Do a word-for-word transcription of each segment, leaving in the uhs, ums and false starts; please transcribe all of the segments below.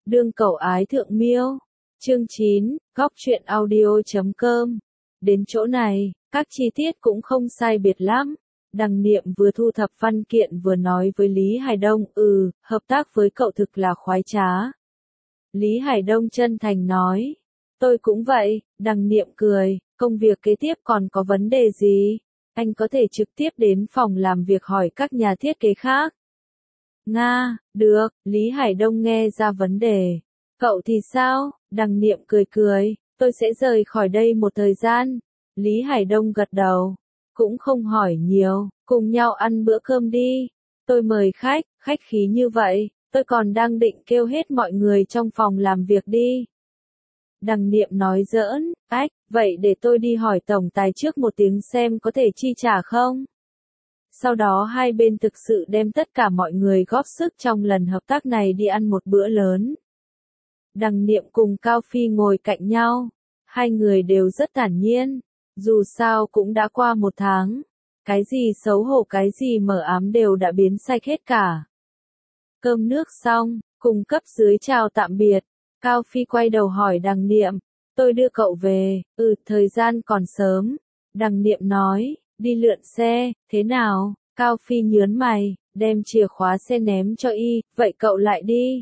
Đương cẩu ái thượng miêu. Chương chín, góc truyện audio chấm com. Đến chỗ này, các chi tiết cũng không sai biệt lắm. Đằng Niệm vừa thu thập văn kiện vừa nói với Lý Hải Đông, ừ, hợp tác với cậu thực là khoái trá. Lý Hải Đông chân thành nói, tôi cũng vậy. Đằng Niệm cười, công việc kế tiếp còn có vấn đề gì? Anh có thể trực tiếp đến phòng làm việc hỏi các nhà thiết kế khác. Nga, được. Lý Hải Đông nghe ra vấn đề. Cậu thì sao? Đằng Niệm cười cười, tôi sẽ rời khỏi đây một thời gian. Lý Hải Đông gật đầu, cũng không hỏi nhiều, cùng nhau ăn bữa cơm đi. Tôi mời khách, khách khí như vậy, tôi còn đang định kêu hết mọi người trong phòng làm việc đi. Đằng Niệm nói giỡn, ách, vậy để tôi đi hỏi tổng tài trước một tiếng xem có thể chi trả không? Sau đó hai bên thực sự đem tất cả mọi người góp sức trong lần hợp tác này đi ăn một bữa lớn. Đằng Niệm cùng Cao Phi ngồi cạnh nhau, hai người đều rất thản nhiên, dù sao cũng đã qua một tháng, cái gì xấu hổ cái gì mờ ám đều đã biến sạch hết cả. Cơm nước xong, cùng cấp dưới chào tạm biệt, Cao Phi quay đầu hỏi Đằng Niệm, tôi đưa cậu về, ừ, thời gian còn sớm. Đằng Niệm nói, đi lượn xe, thế nào? Cao Phi nhớn mày, đem chìa khóa xe ném cho y, vậy cậu lại đi.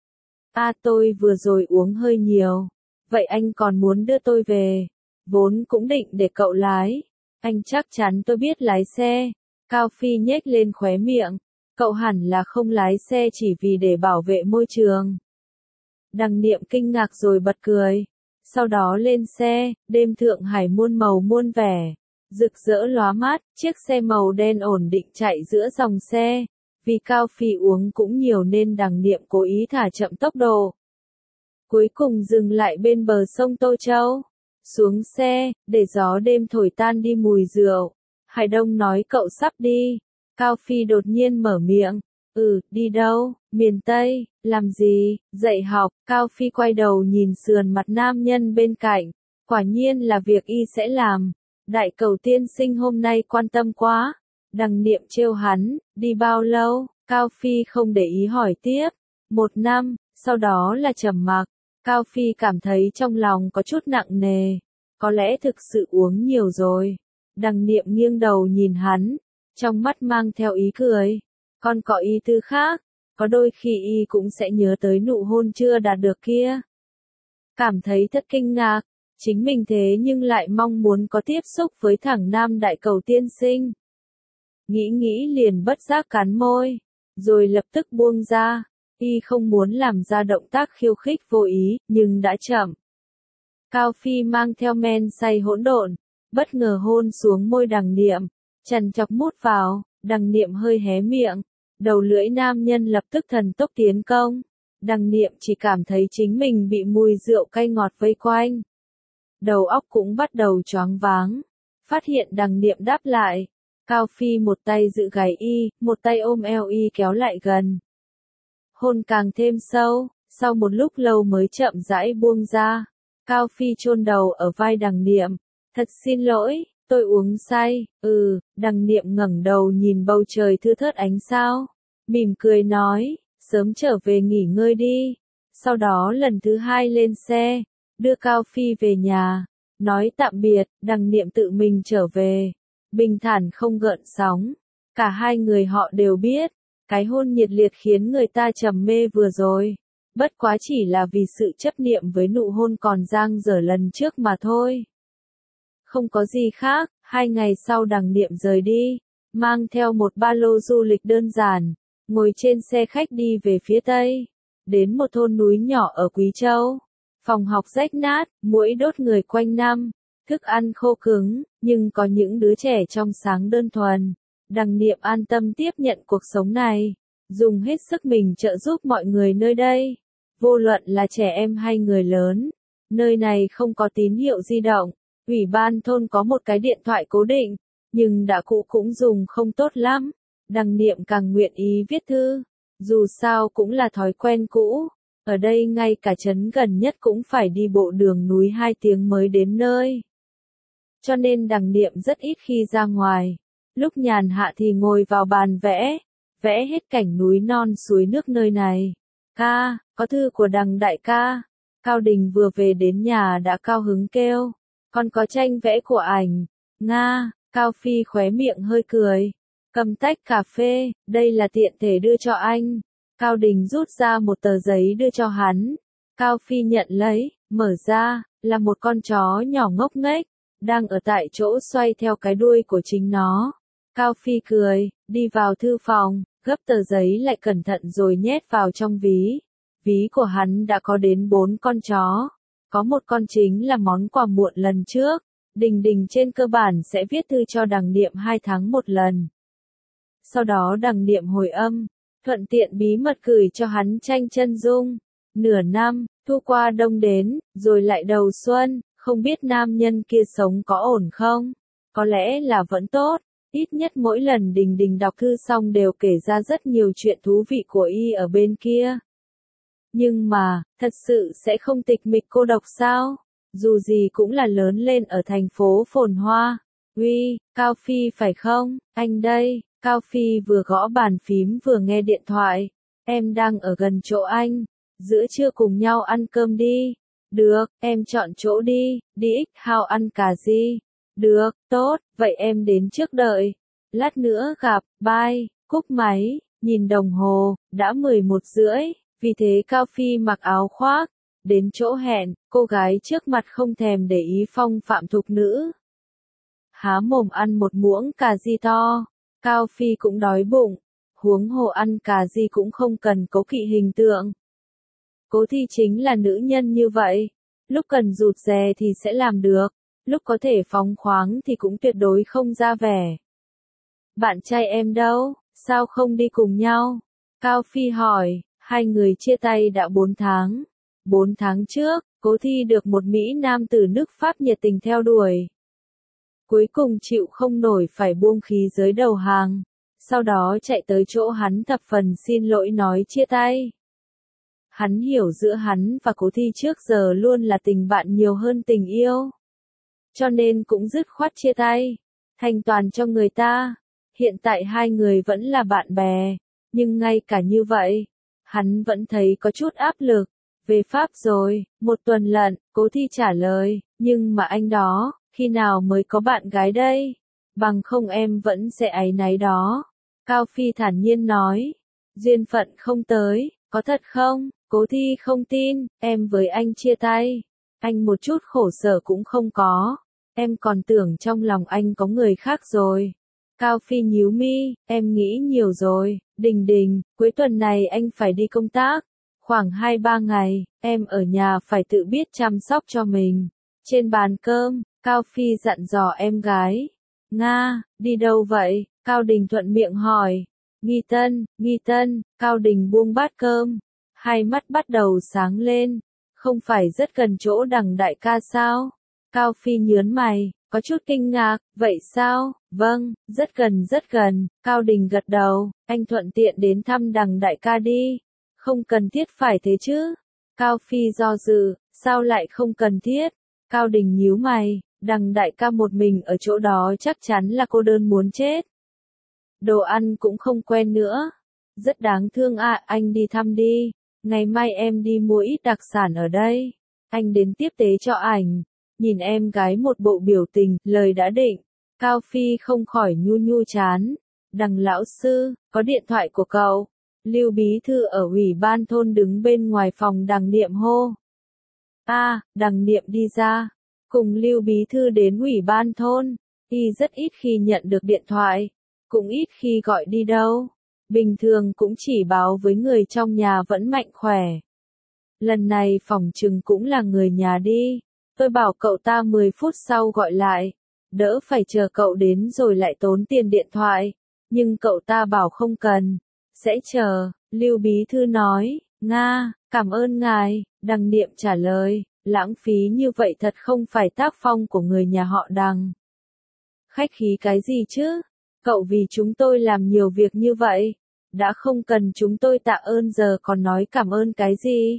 À tôi vừa rồi uống hơi nhiều, vậy anh còn muốn đưa tôi về? Vốn cũng định để cậu lái, anh chắc chắn tôi biết lái xe. Cao Phi nhếch lên khóe miệng, cậu hẳn là không lái xe chỉ vì để bảo vệ môi trường. Đằng Niệm kinh ngạc rồi bật cười, sau đó lên xe, đêm Thượng Hải muôn màu muôn vẻ, rực rỡ lóa mắt, chiếc xe màu đen ổn định chạy giữa dòng xe. Vì Cao Phi uống cũng nhiều nên Đằng Niệm cố ý thả chậm tốc độ. Cuối cùng dừng lại bên bờ sông Tô Châu. Xuống xe, để gió đêm thổi tan đi mùi rượu. Hải Đông nói cậu sắp đi. Cao Phi đột nhiên mở miệng. Ừ, đi đâu? Miền Tây, làm gì? Dạy học. Cao Phi quay đầu nhìn sườn mặt nam nhân bên cạnh. Quả nhiên là việc y sẽ làm. Đại cầu tiên sinh hôm nay quan tâm quá. Đằng Niệm trêu hắn, đi bao lâu? Cao Phi không để ý hỏi tiếp. Một năm, sau đó là trầm mặc. Cao Phi cảm thấy trong lòng có chút nặng nề. Có lẽ thực sự uống nhiều rồi. Đằng Niệm nghiêng đầu nhìn hắn, trong mắt mang theo ý cười. Còn có ý tư khác, có đôi khi y cũng sẽ nhớ tới nụ hôn chưa đạt được kia. Cảm thấy thật kinh ngạc, chính mình thế nhưng lại mong muốn có tiếp xúc với thằng nam đại cầu tiên sinh. Nghĩ nghĩ liền bất giác cắn môi, rồi lập tức buông ra. Y không muốn làm ra động tác khiêu khích vô ý, nhưng đã chậm. Cao Phi mang theo men say hỗn độn, bất ngờ hôn xuống môi Đằng Niệm, chằn chọc mút vào. Đằng Niệm hơi hé miệng, đầu lưỡi nam nhân lập tức thần tốc tiến công. Đằng Niệm chỉ cảm thấy chính mình bị mùi rượu cay ngọt vây quanh. Đầu óc cũng bắt đầu choáng váng. Phát hiện Đằng Niệm đáp lại. Cao Phi một tay giữ gáy y, một tay ôm eo y kéo lại gần. Hôn càng thêm sâu, sau một lúc lâu mới chậm rãi buông ra. Cao Phi chôn đầu ở vai Đằng Niệm. Thật xin lỗi, tôi uống say. Ừ, Đằng Niệm ngẩng đầu nhìn bầu trời thưa thớt ánh sao. Mỉm cười nói, sớm trở về nghỉ ngơi đi. Sau đó lần thứ hai lên xe, đưa Cao Phi về nhà. Nói tạm biệt, Đằng Niệm tự mình trở về. Bình thản không gợn sóng. Cả hai người họ đều biết, cái hôn nhiệt liệt khiến người ta trầm mê vừa rồi. Bất quá chỉ là vì sự chấp niệm với nụ hôn còn dang dở lần trước mà thôi. Không có gì khác, hai ngày sau Đằng Niệm rời đi, mang theo một ba lô du lịch đơn giản, ngồi trên xe khách đi về phía Tây, đến một thôn núi nhỏ ở Quý Châu. Phòng học rách nát, muỗi đốt người quanh năm, thức ăn khô cứng, nhưng có những đứa trẻ trong sáng đơn thuần. Đằng Niệm an tâm tiếp nhận cuộc sống này, dùng hết sức mình trợ giúp mọi người nơi đây. Vô luận là trẻ em hay người lớn, nơi này không có tín hiệu di động. Ủy ban thôn có một cái điện thoại cố định, nhưng đã cũ cũng dùng không tốt lắm. Đằng Niệm càng nguyện ý viết thư, dù sao cũng là thói quen cũ. Ở đây ngay cả trấn gần nhất cũng phải đi bộ đường núi hai tiếng mới đến nơi. Cho nên Đằng Niệm rất ít khi ra ngoài. Lúc nhàn hạ thì ngồi vào bàn vẽ, vẽ hết cảnh núi non suối nước nơi này. Ca, có thư của Đằng đại ca. Cao Đình vừa về đến nhà đã cao hứng kêu. Còn có tranh vẽ của ảnh. Nga, Cao Phi khóe miệng hơi cười. Cầm tách cà phê, đây là tiện thể đưa cho anh. Cao Đình rút ra một tờ giấy đưa cho hắn. Cao Phi nhận lấy, mở ra, là một con chó nhỏ ngốc nghếch, đang ở tại chỗ xoay theo cái đuôi của chính nó. Cao Phi cười, đi vào thư phòng, gấp tờ giấy lại cẩn thận rồi nhét vào trong ví. Ví của hắn đã có đến bốn con chó. Có một con chính là món quà muộn lần trước. Đình Đình trên cơ bản sẽ viết thư cho Đằng Niệm hai tháng một lần. Sau đó Đằng Niệm hồi âm, thuận tiện bí mật gửi cho hắn tranh chân dung. Nửa năm, thu qua đông đến, rồi lại đầu xuân, không biết nam nhân kia sống có ổn không? Có lẽ là vẫn tốt, ít nhất mỗi lần Đình Đình đọc thư xong đều kể ra rất nhiều chuyện thú vị của y ở bên kia. Nhưng mà, thật sự sẽ không tịch mịch cô độc sao? Dù gì cũng là lớn lên ở thành phố phồn hoa. Uy, Cao Phi phải không? Anh đây. Cao Phi vừa gõ bàn phím vừa nghe điện thoại. Em đang ở gần chỗ anh. Giữa trưa cùng nhau ăn cơm đi. Được, em chọn chỗ đi. Đi X House ăn cà ri. Được, tốt, vậy em đến trước đợi. Lát nữa gặp, bye. Cúp máy, nhìn đồng hồ, đã mười một rưỡi. Vì thế Cao Phi mặc áo khoác. Đến chỗ hẹn, cô gái trước mặt không thèm để ý phong phạm thục nữ. Há mồm ăn một muỗng cà ri to. Cao Phi cũng đói bụng. Huống hồ ăn cà ri cũng không cần cố kỵ hình tượng. Cố Thi chính là nữ nhân như vậy. Lúc cần rụt rè thì sẽ làm được. Lúc có thể phóng khoáng thì cũng tuyệt đối không ra vẻ. Bạn trai em đâu? Sao không đi cùng nhau? Cao Phi hỏi. Hai người chia tay đã bốn tháng. Bốn tháng trước, Cố Thi được một Mỹ nam từ nước Pháp nhiệt tình theo đuổi. Cuối cùng chịu không nổi phải buông khí giới đầu hàng. Sau đó chạy tới chỗ hắn thập phần xin lỗi nói chia tay. Hắn hiểu giữa hắn và Cố Thi trước giờ luôn là tình bạn nhiều hơn tình yêu. Cho nên cũng dứt khoát chia tay. Thành toàn cho người ta. Hiện tại hai người vẫn là bạn bè. Nhưng ngay cả như vậy, hắn vẫn thấy có chút áp lực. Về Pháp rồi, một tuần lận, Cố Thi trả lời, nhưng mà anh đó, khi nào mới có bạn gái đây? Bằng không em vẫn sẽ áy náy đó. Cao Phi thản nhiên nói, duyên phận không tới, có thật không? Cố Thi không tin, em với anh chia tay. Anh một chút khổ sở cũng không có. Em còn tưởng trong lòng anh có người khác rồi. Cao Phi nhíu mi, em nghĩ nhiều rồi. Đình Đình, cuối tuần này anh phải đi công tác. Khoảng hai ba ngày, em ở nhà phải tự biết chăm sóc cho mình. Trên bàn cơm, Cao Phi dặn dò em gái. Nga, đi đâu vậy? Cao Đình thuận miệng hỏi. Nghi Tân, Nghi Tân, Cao Đình buông bát cơm. Hai mắt bắt đầu sáng lên. Không phải rất gần chỗ Đằng đại ca sao? Cao Phi nhớn mày, có chút kinh ngạc, vậy sao? Vâng, rất gần rất gần. Cao Đình gật đầu, anh thuận tiện đến thăm Đằng đại ca đi. Không cần thiết phải thế chứ. Cao Phi do dự, sao lại không cần thiết? Cao Đình nhíu mày, Đằng đại ca một mình ở chỗ đó chắc chắn là cô đơn muốn chết. Đồ ăn cũng không quen nữa. Rất đáng thương ạ, à, anh đi thăm đi. Ngày mai em đi mua ít đặc sản ở đây. Anh đến tiếp tế cho ảnh. Nhìn em gái một bộ biểu tình, lời đã định. Cao Phi không khỏi nhu nhu chán. Đằng lão sư, có điện thoại của cậu. Lưu bí thư ở ủy ban thôn đứng bên ngoài phòng Đằng Niệm hô. A, à, Đằng Niệm đi ra. Cùng Lưu bí thư đến ủy ban thôn. Y rất ít khi nhận được điện thoại. Cũng ít khi gọi đi đâu. Bình thường cũng chỉ báo với người trong nhà vẫn mạnh khỏe. Lần này phỏng chừng cũng là người nhà đi. Tôi bảo cậu ta mười phút sau gọi lại. Đỡ phải chờ cậu đến rồi lại tốn tiền điện thoại. Nhưng cậu ta bảo không cần. Sẽ chờ, Lưu bí thư nói. Nga, cảm ơn ngài. Đằng Niệm trả lời. Lãng phí như vậy thật không phải tác phong của người nhà họ Đằng. Khách khí cái gì chứ? Cậu vì chúng tôi làm nhiều việc như vậy. Đã không cần chúng tôi tạ ơn giờ còn nói cảm ơn cái gì?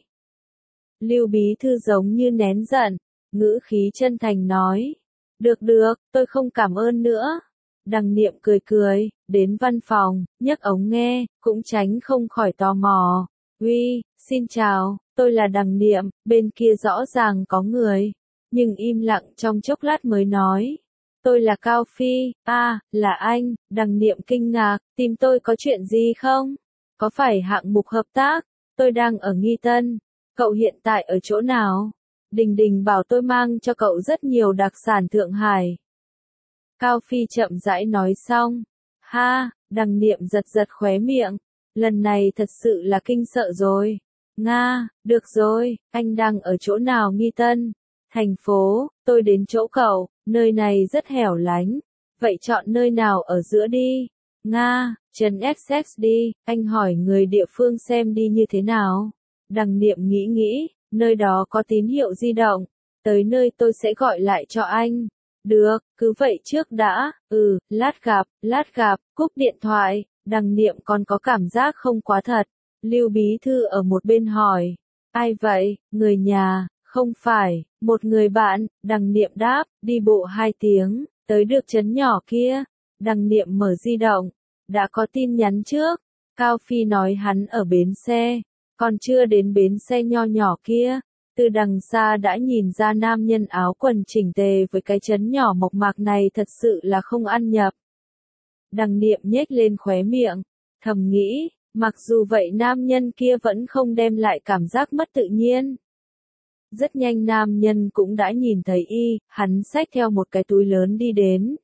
Lưu bí thư giống như nén giận. Ngữ khí chân thành nói. Được được, tôi không cảm ơn nữa. Đằng Niệm cười cười, đến văn phòng, nhấc ống nghe, cũng tránh không khỏi tò mò. Uy, xin chào, tôi là Đằng Niệm, bên kia rõ ràng có người, nhưng im lặng trong chốc lát mới nói. Tôi là Cao Phi, à, là anh, Đằng Niệm kinh ngạc, tìm tôi có chuyện gì không? Có phải hạng mục hợp tác? Tôi đang ở Nghi Tân, cậu hiện tại ở chỗ nào? Đình Đình bảo tôi mang cho cậu rất nhiều đặc sản Thượng Hải. Cao Phi chậm rãi nói xong. Ha, Đằng Niệm giật giật khóe miệng. Lần này thật sự là kinh sợ rồi. Nga, được rồi, anh đang ở chỗ nào Nghi Tân? Thành phố, tôi đến chỗ cậu, nơi này rất hẻo lánh. Vậy chọn nơi nào ở giữa đi? Nga, trấn Essex đi, anh hỏi người địa phương xem đi như thế nào. Đằng Niệm nghĩ nghĩ, nơi đó có tín hiệu di động. Tới nơi tôi sẽ gọi lại cho anh. Được, cứ vậy trước đã, ừ, lát gặp, lát gặp, cúp điện thoại. Đằng Niệm còn có cảm giác không quá thật. Lưu bí thư ở một bên hỏi. Ai vậy, người nhà, không phải, một người bạn, Đằng Niệm đáp, đi bộ hai tiếng, tới được trấn nhỏ kia. Đằng Niệm mở di động, đã có tin nhắn trước. Cao Phi nói hắn ở bến xe, còn chưa đến bến xe nho nhỏ kia. Từ đằng xa đã nhìn ra nam nhân áo quần chỉnh tề với cái trấn nhỏ mộc mạc này thật sự là không ăn nhập. Đằng Niệm nhếch lên khóe miệng, thầm nghĩ, mặc dù vậy nam nhân kia vẫn không đem lại cảm giác mất tự nhiên. Rất nhanh nam nhân cũng đã nhìn thấy y, hắn xách theo một cái túi lớn đi đến.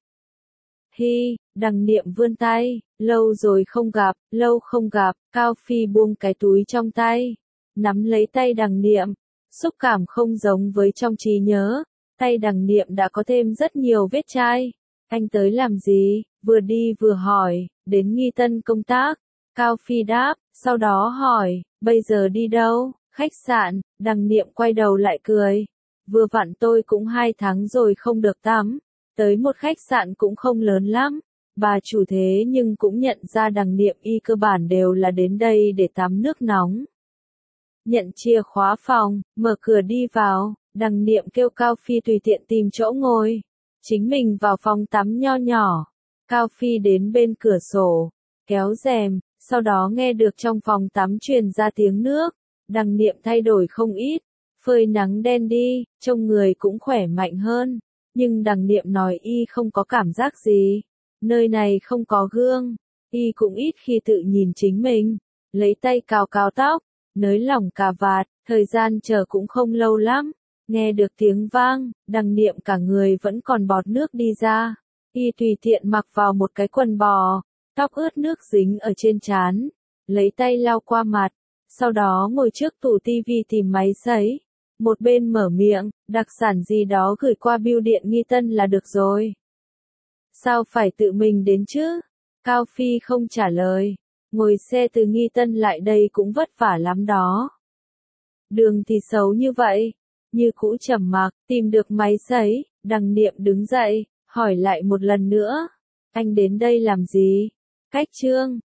Hi, Đằng Niệm vươn tay, lâu rồi không gặp, lâu không gặp, Cao Phi buông cái túi trong tay, nắm lấy tay Đằng Niệm, xúc cảm không giống với trong trí nhớ, tay Đằng Niệm đã có thêm rất nhiều vết chai. Anh tới làm gì? Vừa đi vừa hỏi, đến Nghi Tân công tác. Cao Phi đáp, sau đó hỏi, bây giờ đi đâu? Khách sạn. Đằng Niệm quay đầu lại cười. Vừa vặn tôi cũng hai tháng rồi không được tắm. Tới một khách sạn cũng không lớn lắm. Bà chủ thế nhưng cũng nhận ra Đằng Niệm y cơ bản đều là đến đây để tắm nước nóng. Nhận chìa khóa phòng, mở cửa đi vào, Đằng Niệm kêu Cao Phi tùy tiện tìm chỗ ngồi. Chính mình vào phòng tắm nho nhỏ. Cao Phi đến bên cửa sổ, kéo rèm, sau đó nghe được trong phòng tắm truyền ra tiếng nước. Đằng Niệm thay đổi không ít, phơi nắng đen đi, trông người cũng khỏe mạnh hơn. Nhưng Đằng Niệm nói y không có cảm giác gì. Nơi này không có gương, y cũng ít khi tự nhìn chính mình. Lấy tay cào cào tóc, nới lỏng cà vạt, thời gian chờ cũng không lâu lắm. Nghe được tiếng vang, Đằng Niệm cả người vẫn còn bọt nước đi ra. Y tùy tiện mặc vào một cái quần bò, tóc ướt nước dính ở trên trán, lấy tay lau qua mặt, sau đó ngồi trước tủ tivi tìm máy sấy. Một bên mở miệng, đặc sản gì đó gửi qua bưu điện Nghi Tân là được rồi. Sao phải tự mình đến chứ? Cao Phi không trả lời, ngồi xe từ Nghi Tân lại đây cũng vất vả lắm đó. Đường thì xấu như vậy. Như cũ trầm mặc, tìm được máy sấy, Đằng Niệm đứng dậy, hỏi lại một lần nữa. Anh đến đây làm gì? Cách trương,